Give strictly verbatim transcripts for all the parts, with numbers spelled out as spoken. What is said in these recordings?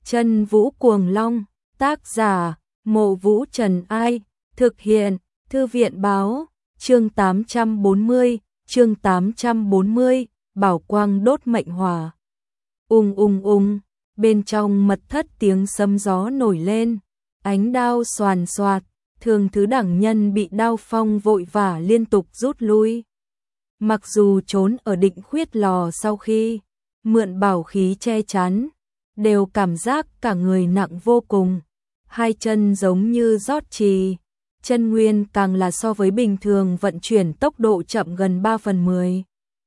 Chân Vũ Cuồng Long, tác giả, Mộ Vũ Trần Ai, thực hiện, Thư viện Báo, chương tám trăm bốn mươi, chương tám trăm bốn mươi, Bảo Quang đốt mệnh hỏa. Ung ung ung, bên trong mật thất tiếng sấm gió nổi lên, ánh đao xoàn xoạt, Thường Thứ đẳng nhân bị đao phong vội vã liên tục rút lui. Mặc dù trốn ở Định Khuyết Lò sau khi mượn bảo khí che chắn, đều cảm giác cả người nặng vô cùng, hai chân giống như rót trì, chân nguyên càng là so với bình thường vận chuyển tốc độ chậm gần ba phần mười.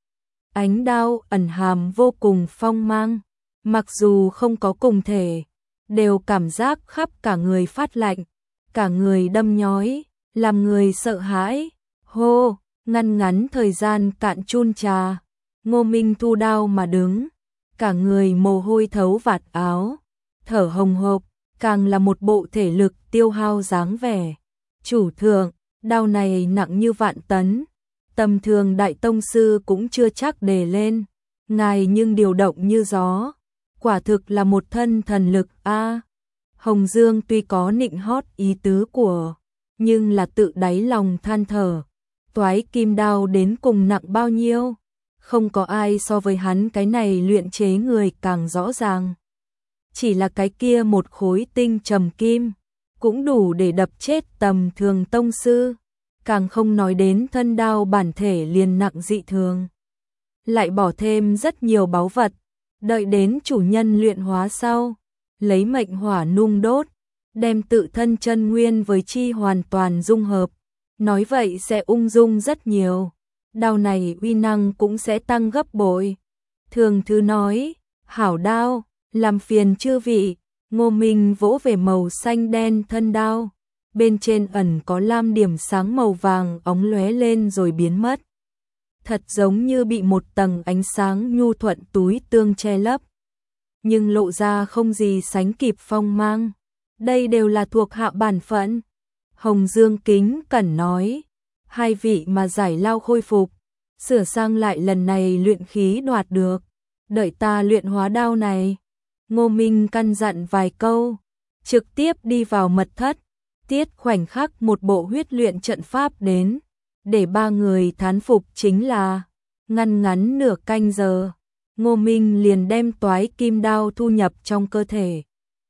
Ánh đao ẩn hàm vô cùng phong mang, mặc dù không có cùng thể, đều cảm giác khắp cả người phát lạnh, cả người đâm nhói, làm người sợ hãi. Hô, ngăn ngắn thời gian cạn chun trà, Ngô Minh thu đao mà đứng, cả người mồ hôi thấu vạt áo, thở hồng hộc, càng là một bộ thể lực tiêu hao dáng vẻ. Chủ thượng, đao này nặng như vạn tấn, tầm thường đại tông sư cũng chưa chắc đề lên, ngài nhưng điều động như gió, quả thực là một thân thần lực a. À, Hồng Dương tuy có nịnh hót ý tứ của, nhưng là tự đáy lòng than thở, toái kim đao đến cùng nặng bao nhiêu, không có ai so với hắn cái này luyện chế người càng rõ ràng. Chỉ là cái kia một khối tinh trầm kim, cũng đủ để đập chết tầm thường tông sư, càng không nói đến thân đao bản thể liền nặng dị thường. Lại bỏ thêm rất nhiều báu vật, đợi đến chủ nhân luyện hóa sau, lấy mệnh hỏa nung đốt, đem tự thân chân nguyên với chi hoàn toàn dung hợp, nói vậy sẽ ung dung rất nhiều, đao này uy năng cũng sẽ tăng gấp bội. Thường Thứ nói, hảo đao, làm phiền chư vị. Ngô Minh vỗ về màu xanh đen thân đao, bên trên ẩn có lam điểm sáng màu vàng óng lóe lên rồi biến mất. Thật giống như bị một tầng ánh sáng nhu thuận túi tương che lấp, nhưng lộ ra không gì sánh kịp phong mang. Đây đều là thuộc hạ bản phận. Hồng Dương kính cẩn nói, hai vị mà giải lao khôi phục, sửa sang lại lần này luyện khí đoạt được, đợi ta luyện hóa đao này. Ngô Minh căn dặn vài câu, trực tiếp đi vào mật thất, tiết khoảnh khắc một bộ huyết luyện trận pháp đến, để ba người thán phục chính là, ngăn ngắn nửa canh giờ, Ngô Minh liền đem toái kim đao thu nhập trong cơ thể.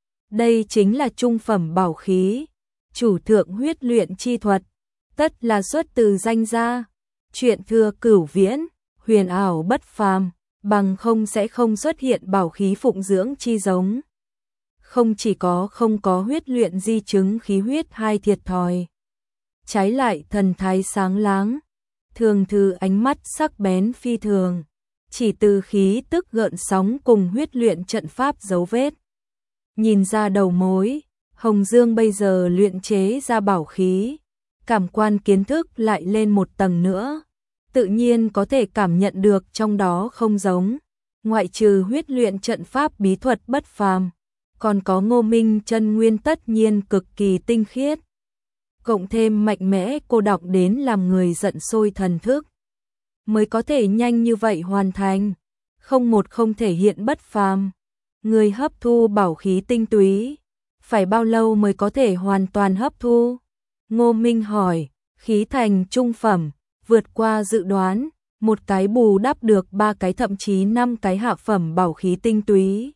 Đây chính là trung phẩm bảo khí, chủ thượng huyết luyện chi thuật, tất là xuất từ danh gia, chuyện thừa cửu viễn, huyền ảo bất phàm. Bằng không sẽ không xuất hiện bảo khí phụng dưỡng chi giống. Không chỉ có không có huyết luyện di chứng khí huyết hai thiệt thòi, trái lại thần thái sáng láng, Thường Thứ ánh mắt sắc bén phi thường, chỉ từ khí tức gợn sóng cùng huyết luyện trận pháp dấu vết. Nhìn ra đầu mối, Hồng Dương bây giờ luyện chế ra bảo khí, cảm quan kiến thức lại lên một tầng nữa. Tự nhiên có thể cảm nhận được trong đó không giống, ngoại trừ huyết luyện trận pháp bí thuật bất phàm, còn có Ngô Minh chân nguyên tất nhiên cực kỳ tinh khiết, cộng thêm mạnh mẽ cô đọng đến làm người giận sôi thần thức, mới có thể nhanh như vậy hoàn thành, không một không thể hiện bất phàm. Người hấp thu bảo khí tinh túy, phải bao lâu mới có thể hoàn toàn hấp thu? Ngô Minh hỏi. Khí thành trung phẩm, vượt qua dự đoán, một cái bù đắp được ba cái thậm chí năm cái hạ phẩm bảo khí tinh túy.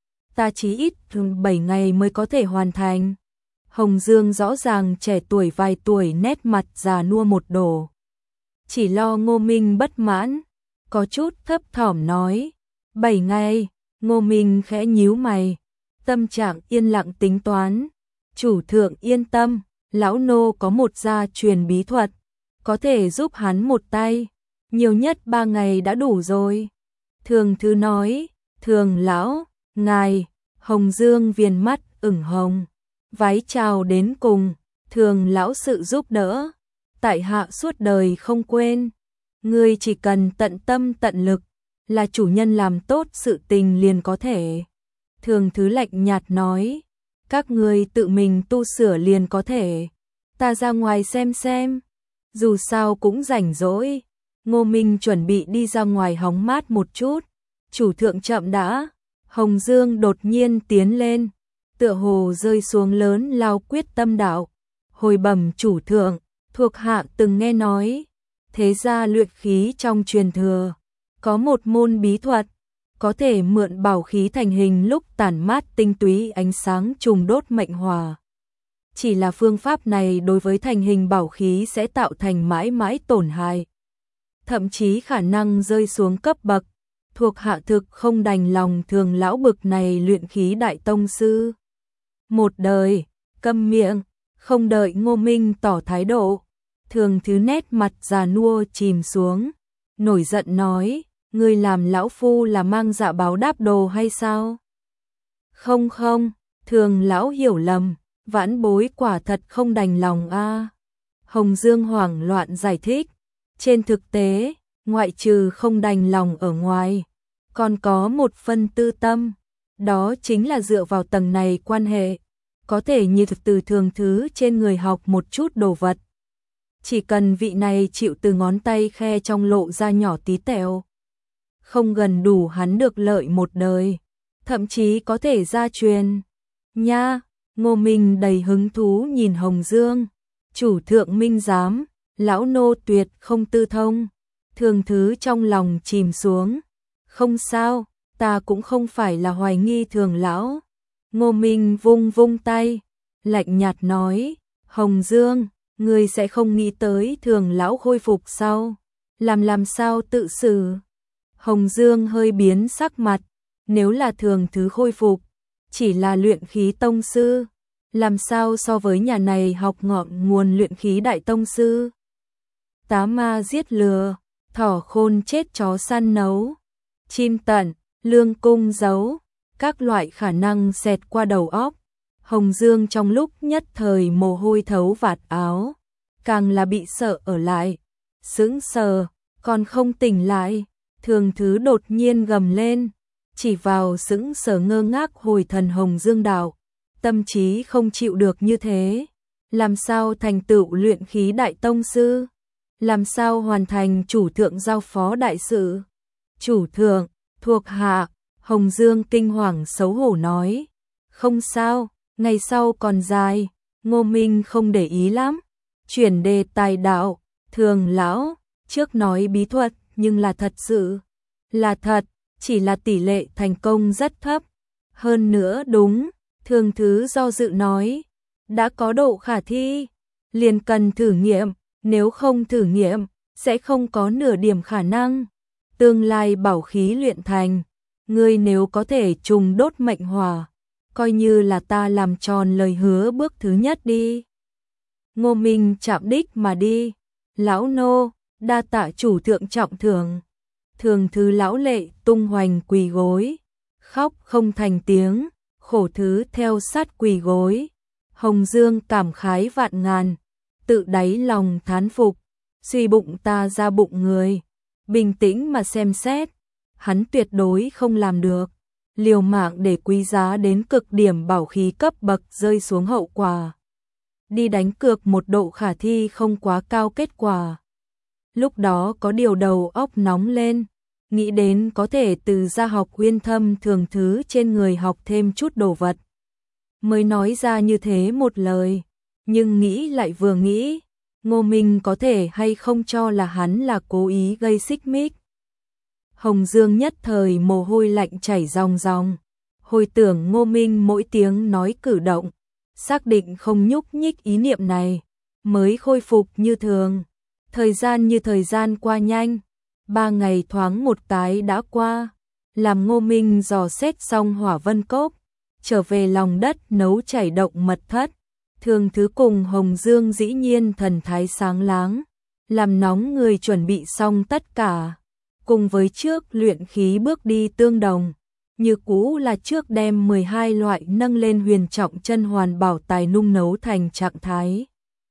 Ta chí ít thường bảy ngày mới có thể hoàn thành. Hồng Dương rõ ràng trẻ tuổi vài tuổi, nét mặt già nua một đổ. Chỉ lo Ngô Minh bất mãn, có chút thấp thỏm nói, bảy ngày. Ngô Minh khẽ nhíu mày, tâm trạng yên lặng tính toán. Chủ thượng yên tâm, lão nô có một gia truyền bí thuật, có thể giúp hắn một tay, nhiều nhất ba ngày đã đủ rồi. Thường Thứ nói, thường lão, ngài. Hồng Dương viền mắt ửng hồng, vái chào đến cùng, thường lão sự giúp đỡ, tại hạ suốt đời không quên. Ngươi chỉ cần tận tâm tận lực, là chủ nhân làm tốt sự tình liền có thể. Thường Thứ lạnh nhạt nói, các ngươi tự mình tu sửa liền có thể, ta ra ngoài xem xem, dù sao cũng rảnh rỗi. Ngô Minh chuẩn bị đi ra ngoài hóng mát một chút. Chủ thượng chậm đã. Hồng Dương đột nhiên tiến lên, tựa hồ rơi xuống lớn lao quyết tâm đạo. Hồi bẩm chủ thượng, thuộc hạ từng nghe nói, thế gia luyện khí trong truyền thừa, có một môn bí thuật, có thể mượn bảo khí thành hình lúc tản mát tinh túy ánh sáng trùng đốt mệnh hỏa. Chỉ là phương pháp này đối với thành hình bảo khí sẽ tạo thành mãi mãi tổn hại, thậm chí khả năng rơi xuống cấp bậc. Thuộc hạ thực không đành lòng thường lão bực này luyện khí đại tông sư. Một đời, câm miệng, không đợi Ngô Minh tỏ thái độ. Thường Thứ nét mặt già nua chìm xuống, nổi giận nói, ngươi làm lão phu là mang dạ báo đáp đồ hay sao? Không không, Thường lão hiểu lầm, vãn bối quả thật không đành lòng a. Hồng Dương hoảng loạn giải thích, trên thực tế, ngoại trừ không đành lòng ở ngoài, còn có một phân tư tâm, đó chính là dựa vào tầng này quan hệ, có thể như thực từ Thường Thứ trên người học một chút đồ vật. Chỉ cần vị này chịu từ ngón tay khe trong lộ ra nhỏ tí tẹo, không gần đủ hắn được lợi một đời, thậm chí có thể gia truyền. Nha, Ngô Minh đầy hứng thú nhìn Hồng Dương, chủ thượng minh giám, lão nô tuyệt không tư thông. Thường Thứ trong lòng chìm xuống, không sao, ta cũng không phải là hoài nghi Thường lão. Ngô Minh vung vung tay, lạnh nhạt nói, Hồng Dương, ngươi sẽ không nghĩ tới Thường lão khôi phục sau, làm làm sao tự xử. Hồng Dương hơi biến sắc mặt, nếu là Thường Thứ khôi phục, chỉ là luyện khí tông sư, làm sao so với nhà này học ngọn nguồn luyện khí đại tông sư. Tá ma giết lừa, thỏ khôn chết chó săn nấu, chim tận, lương cung giấu, các loại khả năng xẹt qua đầu óc. Hồng Dương trong lúc nhất thời mồ hôi thấu vạt áo, càng là bị sợ ở lại, sững sờ, còn không tỉnh lại. Thường Thứ đột nhiên gầm lên, chỉ vào sững sờ ngơ ngác hồi thần Hồng Dương đạo, tâm trí không chịu được như thế, làm sao thành tựu luyện khí đại tông sư, làm sao hoàn thành chủ thượng giao phó đại sự. Chủ thượng, thuộc hạ. Hồng Dương kinh hoàng xấu hổ nói, không sao, ngày sau còn dài. Ngô Minh không để ý lắm, chuyển đề tài đạo, Thường lão, trước nói bí thuật nhưng là thật sự, là thật, chỉ là tỷ lệ thành công rất thấp. Hơn nữa đúng, Thường Thứ do dự nói, đã có độ khả thi, liền cần thử nghiệm, nếu không thử nghiệm, sẽ không có nửa điểm khả năng. Tương lai bảo khí luyện thành, ngươi nếu có thể trùng đốt mệnh hỏa, coi như là ta làm tròn lời hứa bước thứ nhất đi. Ngô Minh chạm đích mà đi, lão nô, đa tạ chủ thượng trọng thưởng. Thường Thứ lão lệ tung hoành quỳ gối, khóc không thành tiếng, khổ Thứ theo sát quỳ gối. Hồng Dương cảm khái vạn ngàn, tự đáy lòng thán phục, suy bụng ta ra bụng người, bình tĩnh mà xem xét, hắn tuyệt đối không làm được, liều mạng để quý giá đến cực điểm bảo khí cấp bậc rơi xuống hậu quả, đi đánh cược một độ khả thi không quá cao kết quả. Lúc đó có điều đầu óc nóng lên, nghĩ đến có thể từ gia học uyên thâm Thường Thứ trên người học thêm chút đồ vật, mới nói ra như thế một lời, nhưng nghĩ lại vừa nghĩ, Ngô Minh có thể hay không cho là hắn là cố ý gây xích mích. Hồng Dương nhất thời mồ hôi lạnh chảy ròng ròng, hồi tưởng Ngô Minh mỗi tiếng nói cử động, xác định không nhúc nhích ý niệm này, mới khôi phục như thường. Thời gian như thời gian qua nhanh, ba ngày thoáng một cái đã qua, làm Ngô Minh dò xét xong Hỏa Vân Cốc, trở về lòng đất nấu chảy động mật thất. Thường Thứ cùng Hồng Dương dĩ nhiên thần thái sáng láng, làm nóng người chuẩn bị xong tất cả, cùng với trước luyện khí bước đi tương đồng, như cũ là trước đem mười hai loại nâng lên huyền trọng chân hoàn bảo tài nung nấu thành trạng thái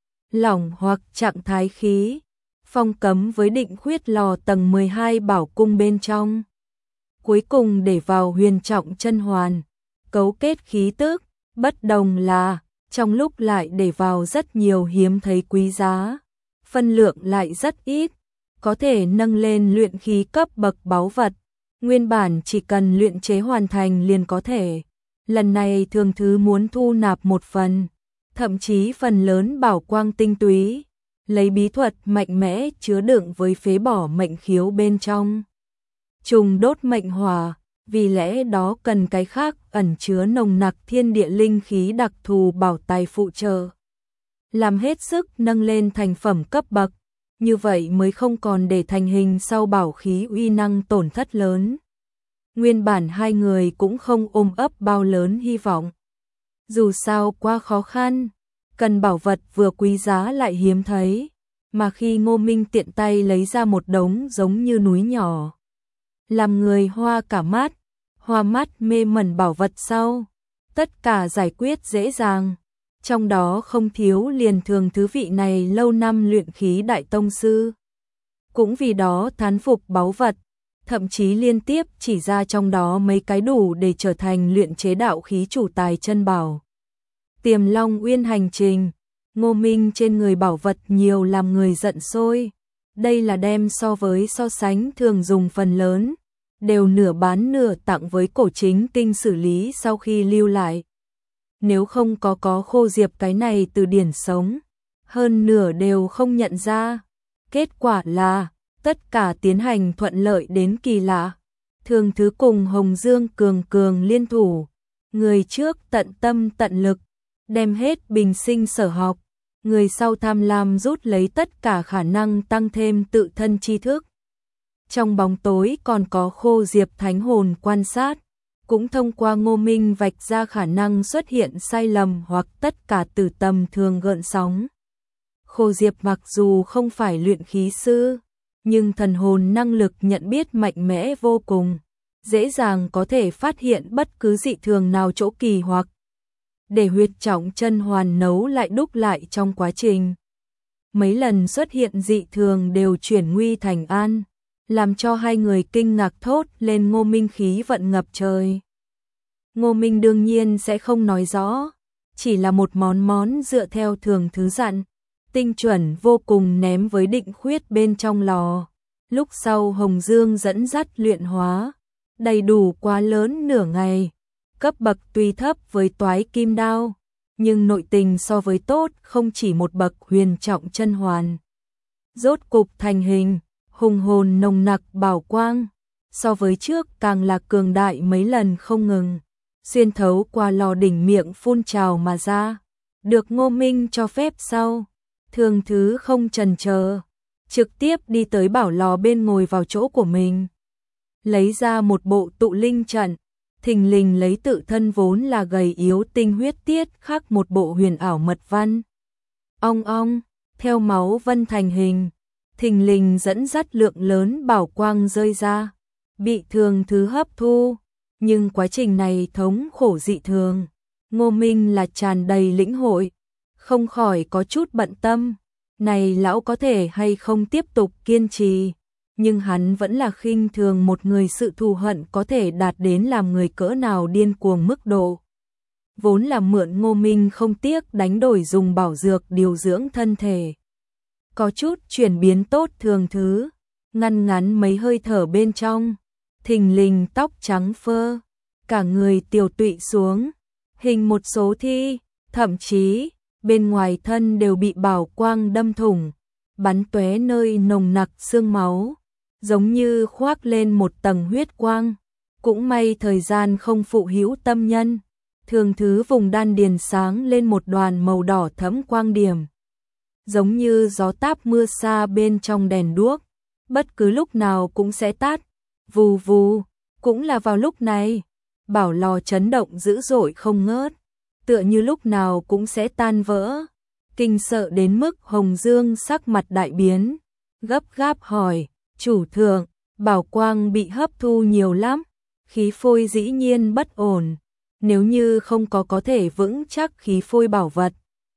lỏng hoặc trạng thái khí, phong cấm với định khuyết lò tầng mười hai bảo cung bên trong. Cuối cùng để vào huyền trọng chân hoàn, cấu kết khí tức, bất đồng là trong lúc lại để vào rất nhiều hiếm thấy quý giá, phân lượng lại rất ít, có thể nâng lên luyện khí cấp bậc báu vật, Nguyên bản chỉ cần luyện chế hoàn thành liền có thể. Lần này Thường Thứ muốn thu nạp một phần, thậm chí phần lớn bảo quang tinh túy, lấy bí thuật mạnh mẽ chứa đựng với phế bỏ mệnh khiếu bên trong. Trùng đốt mệnh hỏa, vì lẽ đó cần cái khác ẩn chứa nồng nặc thiên địa linh khí đặc thù bảo tài phụ trợ. Làm hết sức nâng lên thành phẩm cấp bậc, như vậy mới không còn để thành hình sau bảo khí uy năng tổn thất lớn. Nguyên bản hai người cũng không ôm ấp bao lớn hy vọng. Dù sao quá khó khăn, cần bảo vật vừa quý giá lại hiếm thấy, mà khi Ngô Minh tiện tay lấy ra một đống giống như núi nhỏ, làm người hoa cả mắt, hoa mắt mê mẩn bảo vật sau, tất cả giải quyết dễ dàng, trong đó không thiếu liền Thường Thứ vị này lâu năm luyện khí đại tông sư. Cũng vì đó thán phục báu vật, thậm chí liên tiếp chỉ ra trong đó mấy cái đủ để trở thành luyện chế đạo khí chủ tài chân bảo. Tiềm Long Uyên hành trình, Ngô Minh trên người bảo vật nhiều làm người giận sôi. Đây là đem so với so sánh thường dùng phần lớn, đều nửa bán nửa tặng với cổ chính kinh xử lý sau khi lưu lại. Nếu không có có Khô Diệp cái này từ điển sống, hơn nửa đều không nhận ra. Kết quả là, tất cả tiến hành thuận lợi đến kỳ lạ. Thường Thứ cùng Hồng Dương cường cường liên thủ, người trước tận tâm tận lực, đem hết bình sinh sở học, người sau tham lam rút lấy tất cả khả năng tăng thêm tự thân tri thức. Trong bóng tối còn có Khô Diệp thánh hồn quan sát, cũng thông qua Ngô Minh vạch ra khả năng xuất hiện sai lầm hoặc tất cả từ tầm thường gợn sóng. Khô Diệp mặc dù không phải luyện khí sư, nhưng thần hồn năng lực nhận biết mạnh mẽ vô cùng, dễ dàng có thể phát hiện bất cứ dị thường nào chỗ kỳ hoặc để huyệt trọng chân hoàn nấu lại đúc lại trong quá trình. Mấy lần xuất hiện dị thường đều chuyển nguy thành an, làm cho hai người kinh ngạc thốt lên Ngô Minh khí vận ngập trời. Ngô Minh đương nhiên sẽ không nói rõ, chỉ là một món món dựa theo Thường Thứ dặn, tinh chuẩn vô cùng ném với định khuyết bên trong lò. Lúc sau Hồng Dương dẫn dắt luyện hóa, đầy đủ quá lớn nửa ngày, cấp bậc tuy thấp với toái kim đao, nhưng nội tình so với tốt không chỉ một bậc huyền trọng chân hoàn. Rốt cục thành hình, hùng hồn nồng nặc bảo quang, so với trước càng là cường đại mấy lần không ngừng, xuyên thấu qua lò đỉnh miệng phun trào mà ra. Được Ngô Minh cho phép sau, Thường Thứ không chần chờ, trực tiếp đi tới bảo lò bên ngồi vào chỗ của mình. Lấy ra một bộ tụ linh trận, thình lình lấy tự thân vốn là gầy yếu tinh huyết tiết khắc một bộ huyền ảo mật văn. Ong ong, theo máu vân thành hình, thình lình dẫn dắt lượng lớn bảo quang rơi ra, bị Thường Thứ hấp thu, nhưng quá trình này thống khổ dị thường. Ngô Minh là tràn đầy lĩnh hội, không khỏi có chút bận tâm, này lão có thể hay không tiếp tục kiên trì, nhưng hắn vẫn là khinh thường một người sự thù hận có thể đạt đến làm người cỡ nào điên cuồng mức độ. Vốn là mượn Ngô Minh không tiếc đánh đổi dùng bảo dược điều dưỡng thân thể. Có chút chuyển biến tốt Thường Thứ, ngăn ngắn mấy hơi thở bên trong, thình lình tóc trắng phơ, cả người tiều tụy xuống, hình một số thi, thậm chí bên ngoài thân đều bị bảo quang đâm thủng, bắn tóe nơi nồng nặc xương máu, giống như khoác lên một tầng huyết quang. Cũng may thời gian không phụ hữu tâm nhân, Thường Thứ vùng đan điền sáng lên một đoàn màu đỏ thẫm quang điểm, giống như gió táp mưa xa bên trong đèn đuốc, bất cứ lúc nào cũng sẽ tắt. Vù vù, cũng là vào lúc này, bảo lò chấn động dữ dội không ngớt, tựa như lúc nào cũng sẽ tan vỡ. Kinh sợ đến mức Hồng Dương sắc mặt đại biến, gấp gáp hỏi, chủ thượng, bảo quang bị hấp thu nhiều lắm, khí phôi dĩ nhiên bất ổn, nếu như không có có thể vững chắc khí phôi bảo vật,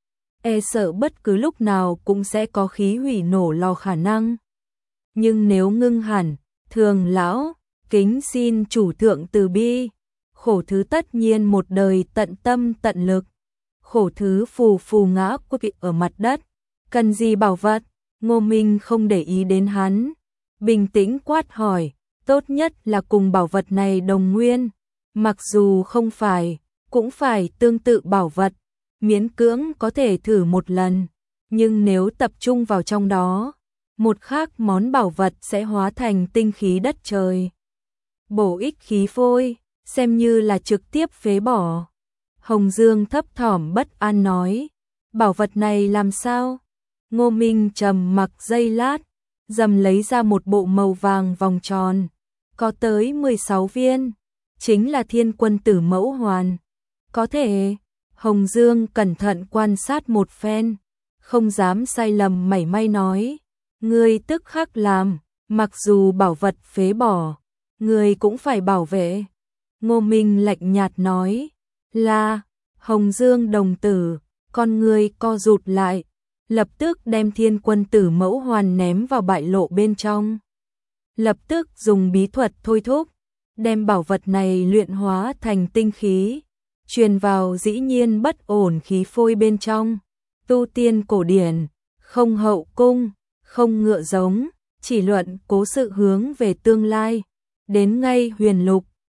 e sợ bất cứ lúc nào cũng sẽ có khí hủy nổ lò khả năng. Nhưng nếu ngưng hẳn, Thường lão, kính xin chủ thượng từ bi, Khổ Thứ tất nhiên một đời tận tâm tận lực. Khổ Thứ phù phù ngã quỵ ở mặt đất, cần gì bảo vật? Ngô Minh không để ý đến hắn, bình tĩnh quát hỏi, tốt nhất là cùng bảo vật này đồng nguyên, mặc dù không phải, cũng phải tương tự bảo vật, miễn cưỡng có thể thử một lần, nhưng nếu tập trung vào trong đó, một khác món bảo vật sẽ hóa thành tinh khí đất trời. Bổ ích khí phôi, xem như là trực tiếp phế bỏ. Hồng Dương thấp thỏm bất an nói, bảo vật này làm sao? Ngô Minh trầm mặc giây lát, dầm lấy ra một bộ màu vàng vòng tròn, có tới mười sáu viên, chính là Thiên Quân Tử Mẫu Hoàn. Có thể, Hồng Dương cẩn thận quan sát một phen, không dám sai lầm mảy may nói, ngươi tức khắc làm, mặc dù bảo vật phế bỏ, ngươi cũng phải bảo vệ. Ngô Minh lạnh nhạt nói, là, Hồng Dương đồng tử, con ngươi co rụt lại, lập tức đem Thiên Quân Tử Mẫu Hoàn ném vào bại lộ bên trong. Lập tức dùng bí thuật thôi thúc, đem bảo vật này luyện hóa thành tinh khí, truyền vào dĩ nhiên bất ổn khí phôi bên trong. Tu tiên cổ điển, không hậu cung, không ngựa giống, chỉ luận cố sự hướng về tương lai, đến ngay huyền lục,